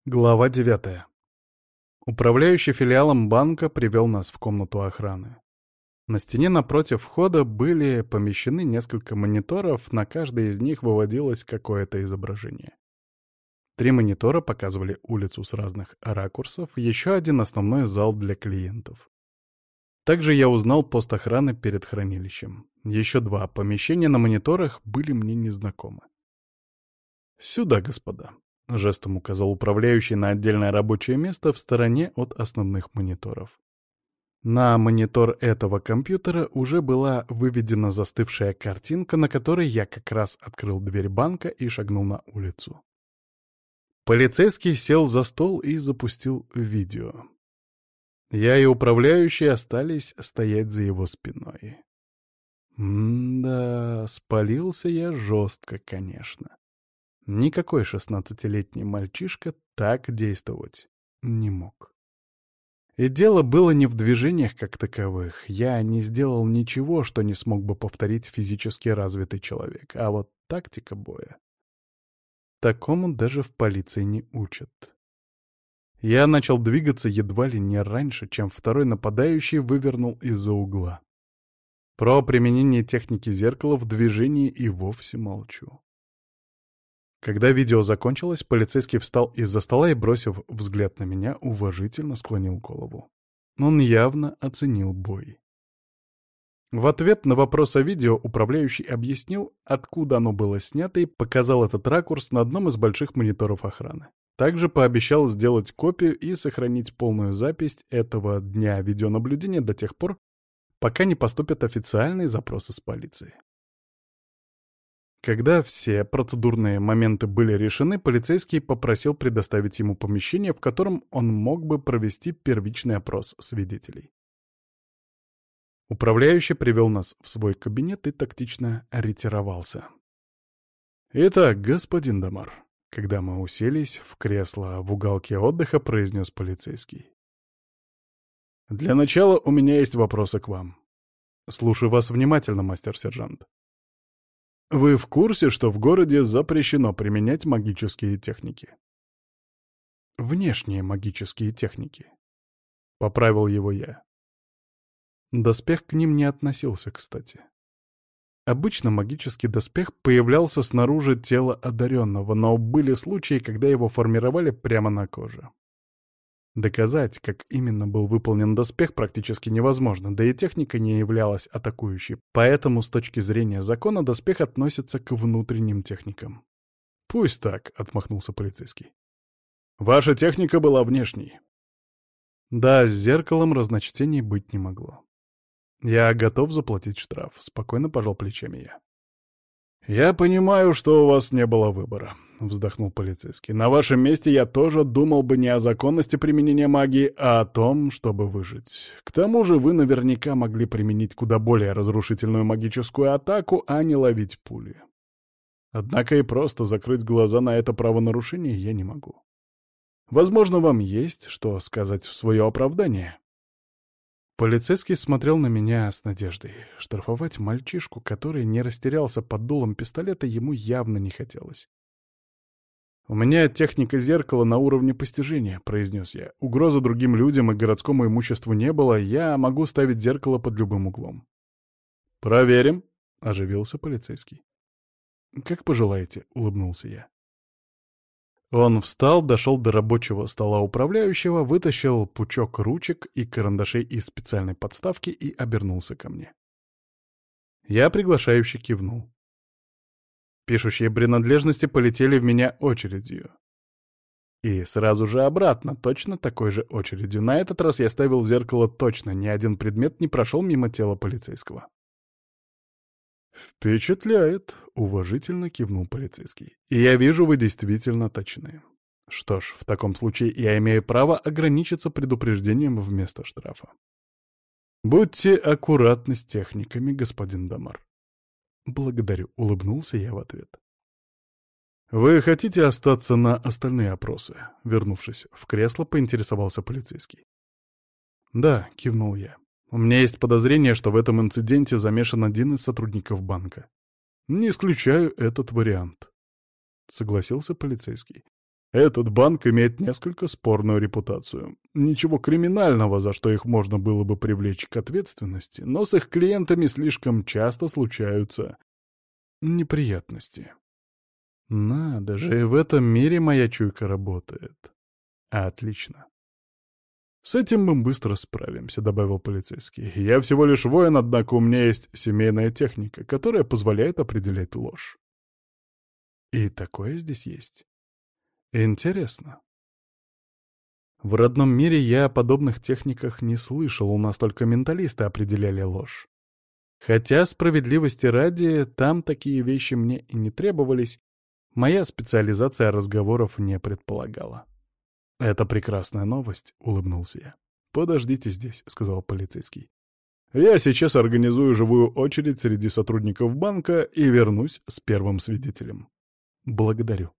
Глава 9. Управляющий филиалом банка привел нас в комнату охраны. На стене напротив входа были помещены несколько мониторов, на каждой из них выводилось какое-то изображение. 3 монитора показывали улицу с разных ракурсов, еще один основной зал для клиентов. Также я узнал пост охраны перед хранилищем. Еще 2 помещения на мониторах были мне незнакомы. «Сюда, господа», — жестом указал управляющий на отдельное рабочее место в стороне от основных мониторов. На монитор этого компьютера уже была выведена застывшая картинка, на которой я как раз открыл дверь банка и шагнул на улицу. Полицейский сел за стол и запустил видео. Я и управляющий остались стоять за его спиной. М-да, спалился я жестко, конечно. Никакой 16-летний мальчишка так действовать не мог. И дело было не в движениях как таковых. Я не сделал ничего, что не смог бы повторить физически развитый человек. А вот тактика боя. Такому даже в полиции не учат. Я начал двигаться едва ли не раньше, чем второй нападающий вывернул из-за угла. Про применение техники зеркала в движении и вовсе молчу. Когда видео закончилось, полицейский встал из-за стола и, бросив взгляд на меня, уважительно склонил голову. Он явно оценил бой. В ответ на вопрос о видео управляющий объяснил, откуда оно было снято, и показал этот ракурс на одном из больших мониторов охраны. Также пообещал сделать копию и сохранить полную запись этого дня видеонаблюдения до тех пор, пока не поступят официальные запросы с полиции. Когда все процедурные моменты были решены, полицейский попросил предоставить ему помещение, в котором он мог бы провести первичный опрос свидетелей. Управляющий привел нас в свой кабинет и тактично ретировался. «Итак, господин Дамар», когда мы уселись в кресло в уголке отдыха, произнес полицейский. «Для начала у меня есть вопросы к вам. Слушаю вас внимательно, мастер-сержант. Вы в курсе, что в городе запрещено применять магические техники?» «Внешние магические техники», — поправил его я. Доспех к ним не относился, кстати. Обычно магический доспех появлялся снаружи тела одаренного, но были случаи, когда его формировали прямо на коже. Доказать, как именно был выполнен доспех, практически невозможно, да и техника не являлась атакующей, поэтому с точки зрения закона доспех относится к внутренним техникам. «Пусть так», — отмахнулся полицейский. «Ваша техника была внешней». Да, с зеркалом разночтений быть не могло. «Я готов заплатить штраф», — спокойно пожал плечами я. «Я понимаю, что у вас не было выбора», — вздохнул полицейский. «На вашем месте я тоже думал бы не о законности применения магии, а о том, чтобы выжить. К тому же вы наверняка могли применить куда более разрушительную магическую атаку, а не ловить пули. Однако и просто закрыть глаза на это правонарушение я не могу. Возможно, вам есть что сказать в свое оправдание». Полицейский смотрел на меня с надеждой. Штрафовать мальчишку, который не растерялся под дулом пистолета, ему явно не хотелось. «У меня техника зеркала на уровне постижения», — произнес я. «Угрозы другим людям и городскому имуществу не было, я могу ставить зеркало под любым углом». «Проверим», — оживился полицейский. «Как пожелаете», — улыбнулся я. Он встал, дошел до рабочего стола управляющего, вытащил пучок ручек и карандашей из специальной подставки и обернулся ко мне. Я приглашающе кивнул. Пишущие принадлежности полетели в меня очередью. И сразу же обратно, точно такой же очередью. На этот раз я ставил зеркало точно, ни один предмет не прошел мимо тела полицейского. «Впечатляет», — уважительно кивнул полицейский. «И я вижу, вы действительно точны. Что ж, в таком случае я имею право ограничиться предупреждением вместо штрафа. Будьте аккуратны с техниками, господин Дамар». «Благодарю», — улыбнулся я в ответ. «Вы хотите остаться на остальные опросы?» Вернувшись в кресло, поинтересовался полицейский. «Да», — кивнул я. «У меня есть подозрение, что в этом инциденте замешан один из сотрудников банка. Не исключаю этот вариант», — согласился полицейский. Этот банк имеет несколько спорную репутацию. Ничего криминального, за что их можно было бы привлечь к ответственности, но с их клиентами слишком часто случаются неприятности. Надо же, и в этом мире моя чуйка работает. Отлично. «С этим мы быстро справимся», — добавил полицейский. «Я всего лишь воин, однако у меня есть семейная техника, которая позволяет определять ложь». И такое здесь есть. Интересно. В родном мире я о подобных техниках не слышал, у нас только менталисты определяли ложь. Хотя, справедливости ради, там такие вещи мне и не требовались, моя специализация разговоров не предполагала. «Это прекрасная новость», — улыбнулся я. «Подождите здесь», — сказал полицейский. «Я сейчас организую живую очередь среди сотрудников банка и вернусь с первым свидетелем». «Благодарю».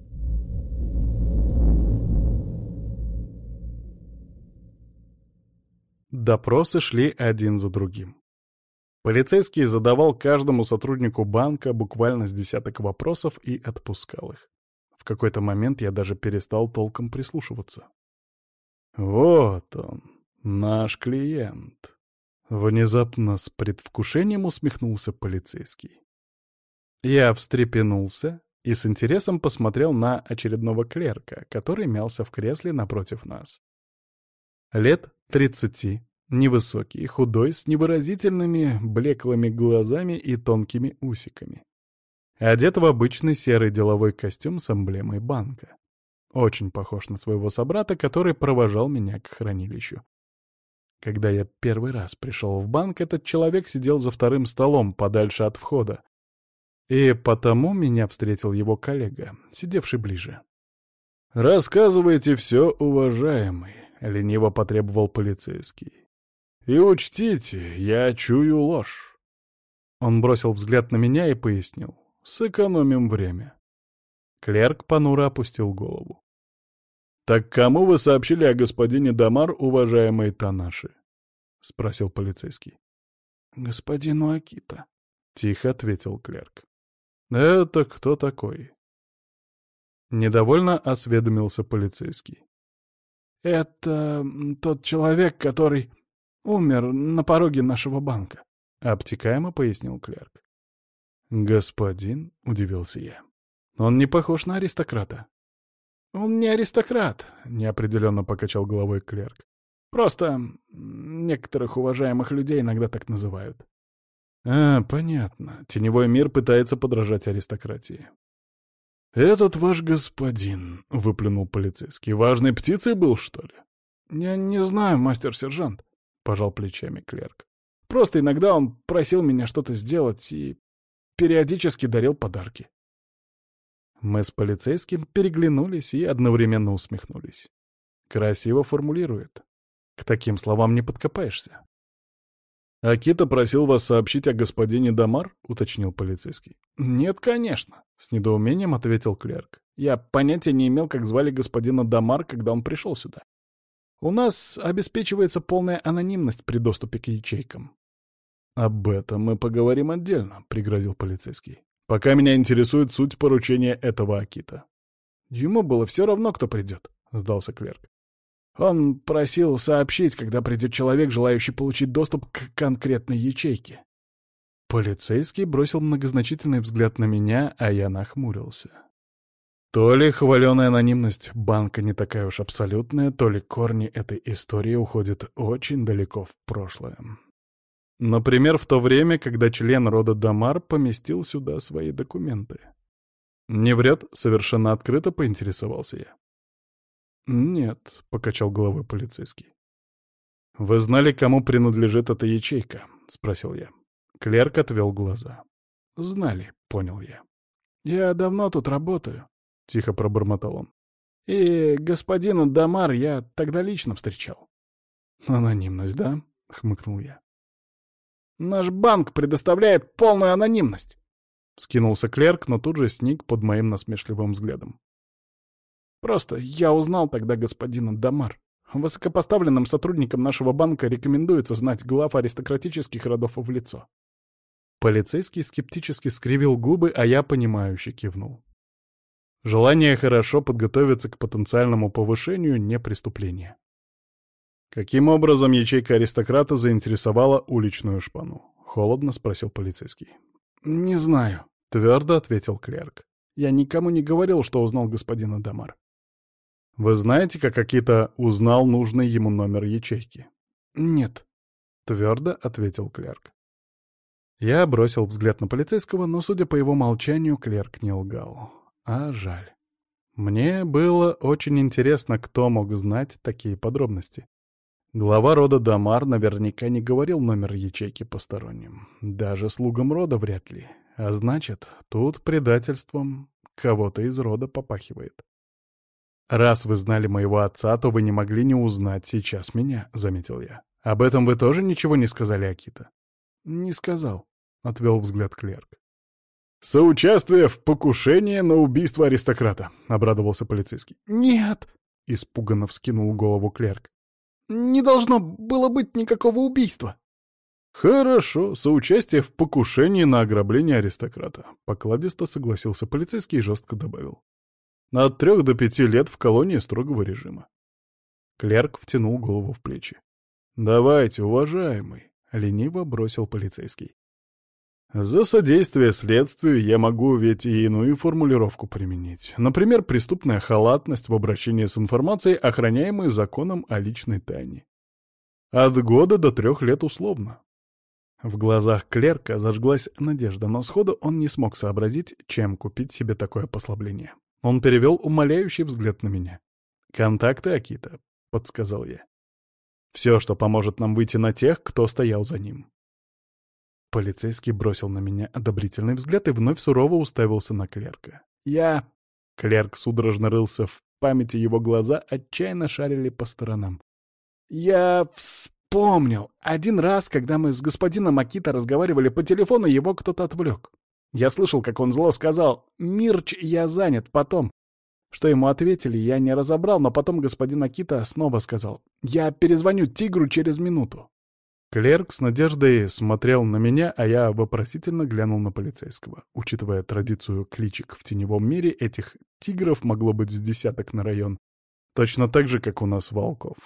Допросы шли один за другим. Полицейский задавал каждому сотруднику банка буквально с десяток вопросов и отпускал их. В какой-то момент я даже перестал толком прислушиваться. «Вот он, наш клиент», — внезапно с предвкушением усмехнулся полицейский. Я встрепенулся и с интересом посмотрел на очередного клерка, который мялся в кресле напротив нас. Лет 30, невысокий, худой, с невыразительными блеклыми глазами и тонкими усиками. Одет в обычный серый деловой костюм с эмблемой банка. Очень похож на своего собрата, который провожал меня к хранилищу. Когда я первый раз пришел в банк, этот человек сидел за вторым столом, подальше от входа. И потому меня встретил его коллега, сидевший ближе. «Рассказывайте все, уважаемый», — лениво потребовал полицейский. «И учтите, я чую ложь». Он бросил взгляд на меня и пояснил. «Сэкономим время». Клерк понуро опустил голову. «Так кому вы сообщили о господине Дамар, уважаемый Танаши?» — спросил полицейский. «Господину Акита», — тихо ответил клерк. «Это кто такой?» Недовольно осведомился полицейский. «Это тот человек, который умер на пороге нашего банка», — обтекаемо пояснил клерк. «Господин?» — удивился я. «Он не похож на аристократа». «Он не аристократ», — неопределенно покачал головой клерк. «Просто некоторых уважаемых людей иногда так называют». «А, понятно. Теневой мир пытается подражать аристократии». «Этот ваш господин», — выплюнул полицейский, — «важной птицей был, что ли?» «Я не знаю, мастер-сержант», — пожал плечами клерк. «Просто иногда он просил меня что-то сделать и периодически дарил подарки». Мы с полицейским переглянулись и одновременно усмехнулись. Красиво формулирует. К таким словам не подкопаешься. «Акита просил вас сообщить о господине Дамар?» — уточнил полицейский. «Нет, конечно», — с недоумением ответил клерк. «Я понятия не имел, как звали господина Дамар, когда он пришел сюда. У нас обеспечивается полная анонимность при доступе к ячейкам». «Об этом мы поговорим отдельно», — пригрозил полицейский. «Пока меня интересует суть поручения этого Акита». «Ему было все равно, кто придет», — сдался клерк. «Он просил сообщить, когда придет человек, желающий получить доступ к конкретной ячейке». Полицейский бросил многозначительный взгляд на меня, а я нахмурился. То ли хваленая анонимность банка не такая уж абсолютная, то ли корни этой истории уходят очень далеко в прошлое. Например, в то время, когда член рода Дамар поместил сюда свои документы. «Не врет?» — совершенно открыто поинтересовался я. «Нет», — покачал головой полицейский. «Вы знали, кому принадлежит эта ячейка?» — спросил я. Клерк отвел глаза. «Знали», — понял я. «Я давно тут работаю», — тихо пробормотал он. «И господина Дамар я тогда лично встречал». «Анонимность, да?» — хмыкнул я. «Наш банк предоставляет полную анонимность», — вскинулся клерк, но тут же сник под моим насмешливым взглядом. «Просто я узнал тогда господина Дамар. Высокопоставленным сотрудникам нашего банка рекомендуется знать глав аристократических родов в лицо». Полицейский скептически скривил губы, а я понимающе кивнул. Желание хорошо подготовиться к потенциальному повышению — не преступление. «Каким образом ячейка аристократа заинтересовала уличную шпану?» — холодно спросил полицейский. «Не знаю», — твердо ответил клерк. «Я никому не говорил, что узнал господина Дамар». «Вы знаете, как Акита узнал нужный ему номер ячейки?» «Нет», — твердо ответил клерк. Я бросил взгляд на полицейского, но, судя по его молчанию, клерк не лгал. А жаль. Мне было очень интересно, кто мог знать такие подробности. Глава рода Дамар наверняка не говорил номер ячейки посторонним. Даже слугам рода вряд ли. А значит, тут предательством кого-то из рода попахивает. «Раз вы знали моего отца, то вы не могли не узнать сейчас меня», — заметил я. «Об этом вы тоже ничего не сказали, Акита?» «Не сказал», — отвел взгляд клерк. «Соучастие в покушении на убийство аристократа», — обрадовался полицейский. «Нет», — испуганно вскинул голову клерк. «Не должно было быть никакого убийства». «Хорошо, соучастие в покушении на ограбление аристократа», — покладисто согласился полицейский и жестко добавил. «От 3 до 5 лет в колонии строгого режима». Клерк втянул голову в плечи. «Давайте, уважаемый», — лениво бросил полицейский. «За содействие следствию я могу ведь и иную формулировку применить. Например, преступная халатность в обращении с информацией, охраняемой законом о личной тайне. От года до 3 лет условно». В глазах клерка зажглась надежда, но сходу он не смог сообразить, чем купить себе такое послабление. Он перевел умоляющий взгляд на меня. «Контакты Акита», — подсказал я. «Все, что поможет нам выйти на тех, кто стоял за ним». Полицейский бросил на меня одобрительный взгляд и вновь сурово уставился на клерка. Клерк судорожно рылся в памяти, его глаза отчаянно шарили по сторонам. «Я вспомнил. Один раз, когда мы с господином Акита разговаривали по телефону, его кто-то отвлек. Я слышал, как он зло сказал: «Мирч, я занят, потом». Что ему ответили, я не разобрал, но потом господин Акита снова сказал: «Я перезвоню тигру через минуту». Клерк с надеждой смотрел на меня, а я вопросительно глянул на полицейского. Учитывая традицию кличек в теневом мире, этих тигров могло быть с десяток на район. Точно так же, как у нас волков.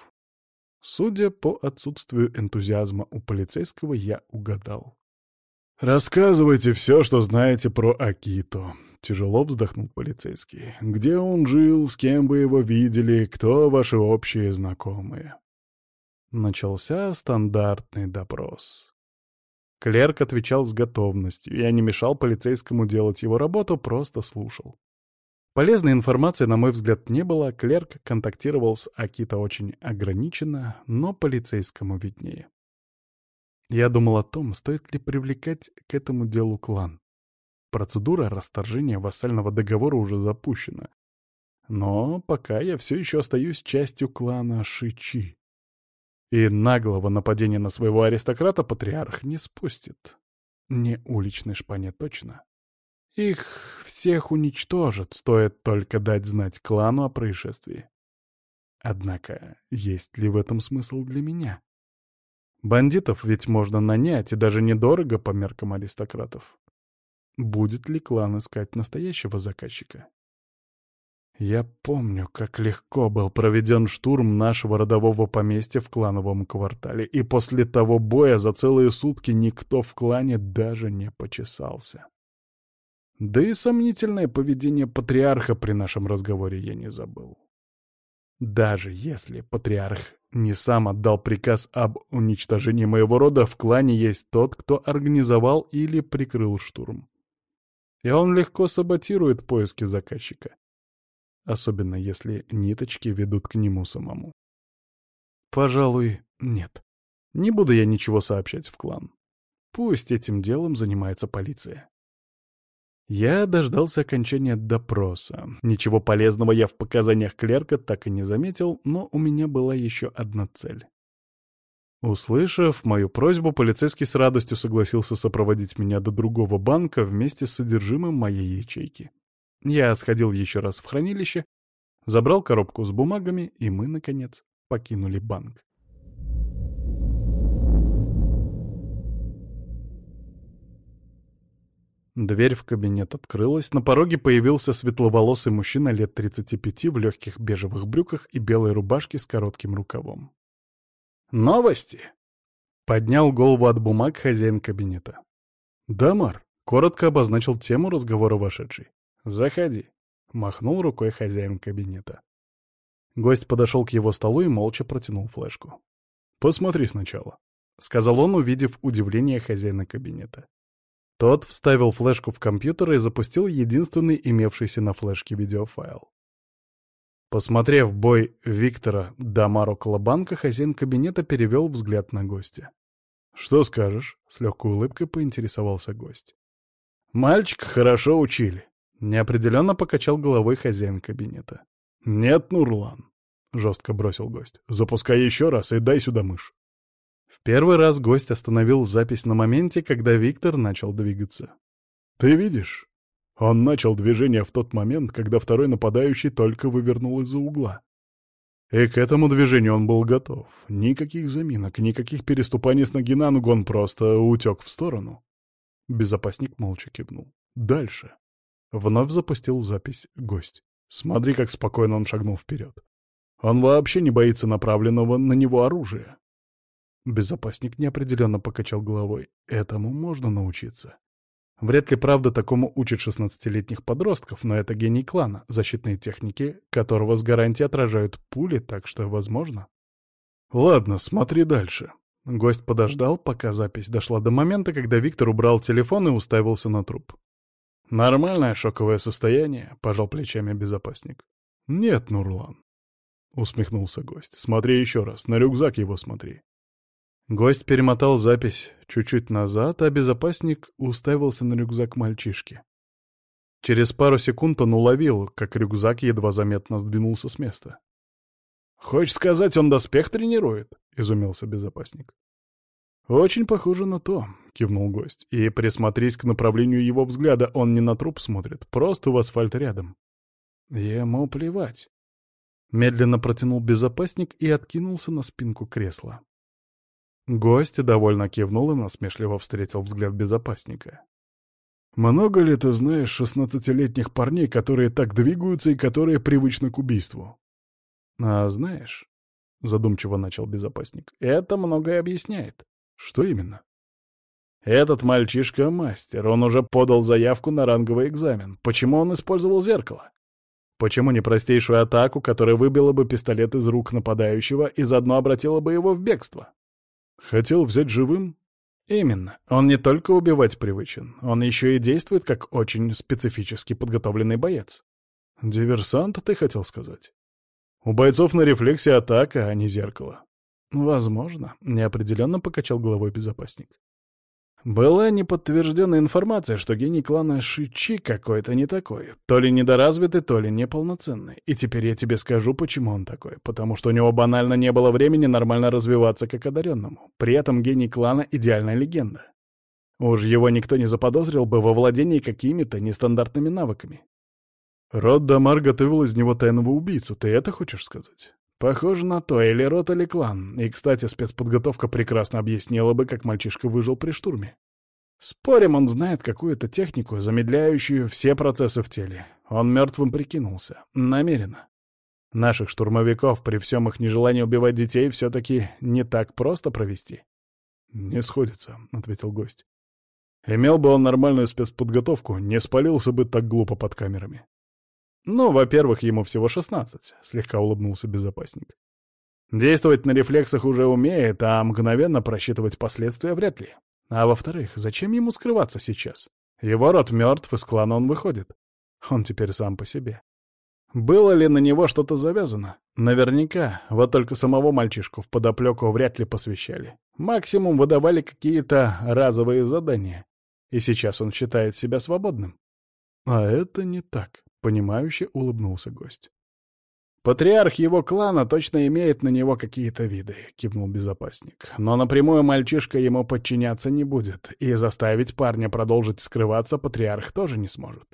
Судя по отсутствию энтузиазма у полицейского, я угадал. «Рассказывайте все, что знаете про Акито», — тяжело вздохнул полицейский. «Где он жил, с кем вы его видели, кто ваши общие знакомые?» Начался стандартный допрос. Клерк отвечал с готовностью. Я не мешал полицейскому делать его работу, просто слушал. Полезной информации, на мой взгляд, не было. Клерк контактировал с Акито очень ограниченно, но полицейскому виднее. Я думал о том, стоит ли привлекать к этому делу клан. Процедура расторжения вассального договора уже запущена. Но пока я все еще остаюсь частью клана Шичи. И наглого нападения на своего аристократа патриарх не спустит. Не уличной шпане точно. Их всех уничтожат, стоит только дать знать клану о происшествии. Однако, есть ли в этом смысл для меня? Бандитов ведь можно нанять, и даже недорого по меркам аристократов. Будет ли клан искать настоящего заказчика? Я помню, как легко был проведен штурм нашего родового поместья в клановом квартале, и после того боя за целые сутки никто в клане даже не почесался. Да и сомнительное поведение патриарха при нашем разговоре я не забыл. Даже если патриарх не сам отдал приказ об уничтожении моего рода, в клане есть тот, кто организовал или прикрыл штурм. И он легко саботирует поиски заказчика. Особенно если ниточки ведут к нему самому. Пожалуй, нет. Не буду я ничего сообщать в клан. Пусть этим делом занимается полиция. Я дождался окончания допроса. Ничего полезного я в показаниях клерка так и не заметил, но у меня была еще одна цель. Услышав мою просьбу, полицейский с радостью согласился сопроводить меня до другого банка вместе с содержимым моей ячейки. Я сходил еще раз в хранилище, забрал коробку с бумагами, и мы, наконец, покинули банк. Дверь в кабинет открылась, на пороге появился светловолосый мужчина лет 35 в легких бежевых брюках и белой рубашке с коротким рукавом. «Новости!» — поднял голову от бумаг хозяин кабинета. «Дамар», — коротко обозначил тему разговора вошедший. «Заходи», — махнул рукой хозяин кабинета. Гость подошел к его столу и молча протянул флешку. «Посмотри сначала», — сказал он, увидев удивление хозяина кабинета. Тот вставил флешку в компьютер и запустил единственный имевшийся на флешке видеофайл. Посмотрев бой Виктора Дамар около банка, хозяин кабинета перевел взгляд на гостя. «Что скажешь?» — с легкой улыбкой поинтересовался гость. «Мальчика хорошо учили», — неопределенно покачал головой хозяин кабинета. «Нет, Нурлан», — жестко бросил гость. «Запускай еще раз и дай сюда мышь». В первый раз гость остановил запись на моменте, когда Виктор начал двигаться. «Ты видишь? Он начал движение в тот момент, когда второй нападающий только вывернул из-за угла. И к этому движению он был готов. Никаких заминок, никаких переступаний с ноги на ногу, он просто утек в сторону». Безопасник молча кивнул. «Дальше». Вновь запустил запись гость. «Смотри, как спокойно он шагнул вперед. Он вообще не боится направленного на него оружия». Безопасник неопределенно покачал головой. Этому можно научиться. Вряд ли, правда, такому учат 16-летних подростков, но это гений клана, защитные техники которого с гарантией отражают пули, так что возможно. Ладно, смотри дальше. Гость подождал, пока запись дошла до момента, когда Виктор убрал телефон и уставился на труп. «Нормальное шоковое состояние», — пожал плечами безопасник. «Нет, Нурлан», — усмехнулся гость. «Смотри еще раз, на рюкзак его смотри». Гость перемотал запись чуть-чуть назад, а безопасник уставился на рюкзак мальчишки. Через пару секунд он уловил, как рюкзак едва заметно сдвинулся с места. «Хочешь сказать, он доспех тренирует?» — изумился безопасник. «Очень похоже на то», — кивнул гость. «И присмотрись к направлению его взгляда, он не на труп смотрит, просто в асфальт рядом». «Ему плевать». Медленно протянул безопасник и откинулся на спинку кресла. Гость довольно кивнул и насмешливо встретил взгляд безопасника. «Много ли ты знаешь 16-летних парней, которые так двигаются и которые привычны к убийству?» «А знаешь», — задумчиво начал безопасник, — «это многое объясняет». «Что именно?» «Этот мальчишка — мастер, он уже подал заявку на ранговый экзамен. Почему он использовал зеркало? Почему не простейшую атаку, которая выбила бы пистолет из рук нападающего и заодно обратила бы его в бегство?» «Хотел взять живым?» «Именно. Он не только убивать привычен, он еще и действует как очень специфически подготовленный боец». «Диверсант, ты хотел сказать?» «У бойцов на рефлексе атака, а не зеркало». «Возможно», — неопределенно покачал головой безопасник. «Была неподтвержденная информация, что гений клана Шичи какой-то не такой. То ли недоразвитый, то ли неполноценный. И теперь я тебе скажу, почему он такой. Потому что у него банально не было времени нормально развиваться как одаренному. При этом гений клана — идеальная легенда. Уж его никто не заподозрил бы во владении какими-то нестандартными навыками. Род Дамар готовил из него тайного убийцу, ты это хочешь сказать?» «Похоже на то, или род, или клан. И, кстати, спецподготовка прекрасно объяснила бы, как мальчишка выжил при штурме. Спорим, он знает какую-то технику, замедляющую все процессы в теле. Он мертвым прикинулся. Намеренно. Наших штурмовиков, при всем их нежелании убивать детей, все-таки не так просто провести». «Не сходится», — ответил гость. «Имел бы он нормальную спецподготовку, не спалился бы так глупо под камерами». «Ну, во-первых, ему всего 16», — слегка улыбнулся безопасник. «Действовать на рефлексах уже умеет, а мгновенно просчитывать последствия вряд ли. А во-вторых, зачем ему скрываться сейчас? Его род мертв, из клана он выходит. Он теперь сам по себе. Было ли на него что-то завязано? Наверняка, вот только самого мальчишку в подоплеку вряд ли посвящали. Максимум выдавали какие-то разовые задания. И сейчас он считает себя свободным». «А это не так», — понимающе улыбнулся гость. «Патриарх его клана точно имеет на него какие-то виды», — кивнул безопасник. «Но напрямую мальчишка ему подчиняться не будет, и заставить парня продолжить скрываться патриарх тоже не сможет.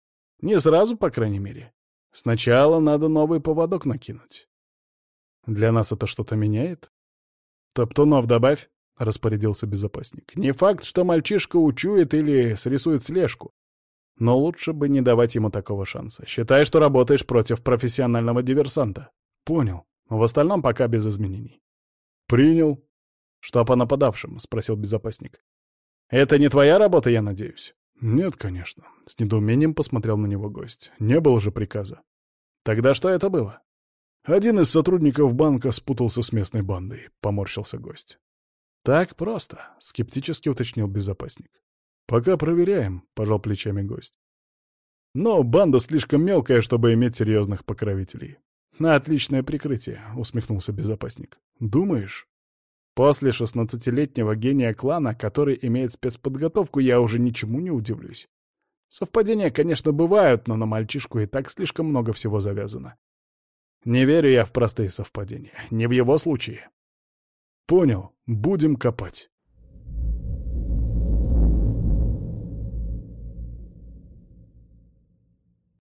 Не сразу, по крайней мере. Сначала надо новый поводок накинуть». «Для нас это что-то меняет?» «Топтунов добавь», — распорядился безопасник. «Не факт, что мальчишка учует или срисует слежку. Но лучше бы не давать ему такого шанса. Считай, что работаешь против профессионального диверсанта. Понял. В остальном пока без изменений. Принял. Что по нападавшим? Спросил безопасник. Это не твоя работа, я надеюсь? Нет, конечно. С недоумением посмотрел на него гость. Не было же приказа. Тогда что это было? Один из сотрудников банка спутался с местной бандой, поморщился гость. Так просто, скептически уточнил безопасник. Пока проверяем, пожал плечами гость. Но банда слишком мелкая, чтобы иметь серьезных покровителей. Отличное прикрытие, усмехнулся безопасник. Думаешь? После 16-летнего гения клана, который имеет спецподготовку, я уже ничему не удивлюсь. Совпадения, конечно, бывают, но на мальчишку и так слишком много всего завязано. Не верю я в простые совпадения, не в его случае. Понял, будем копать.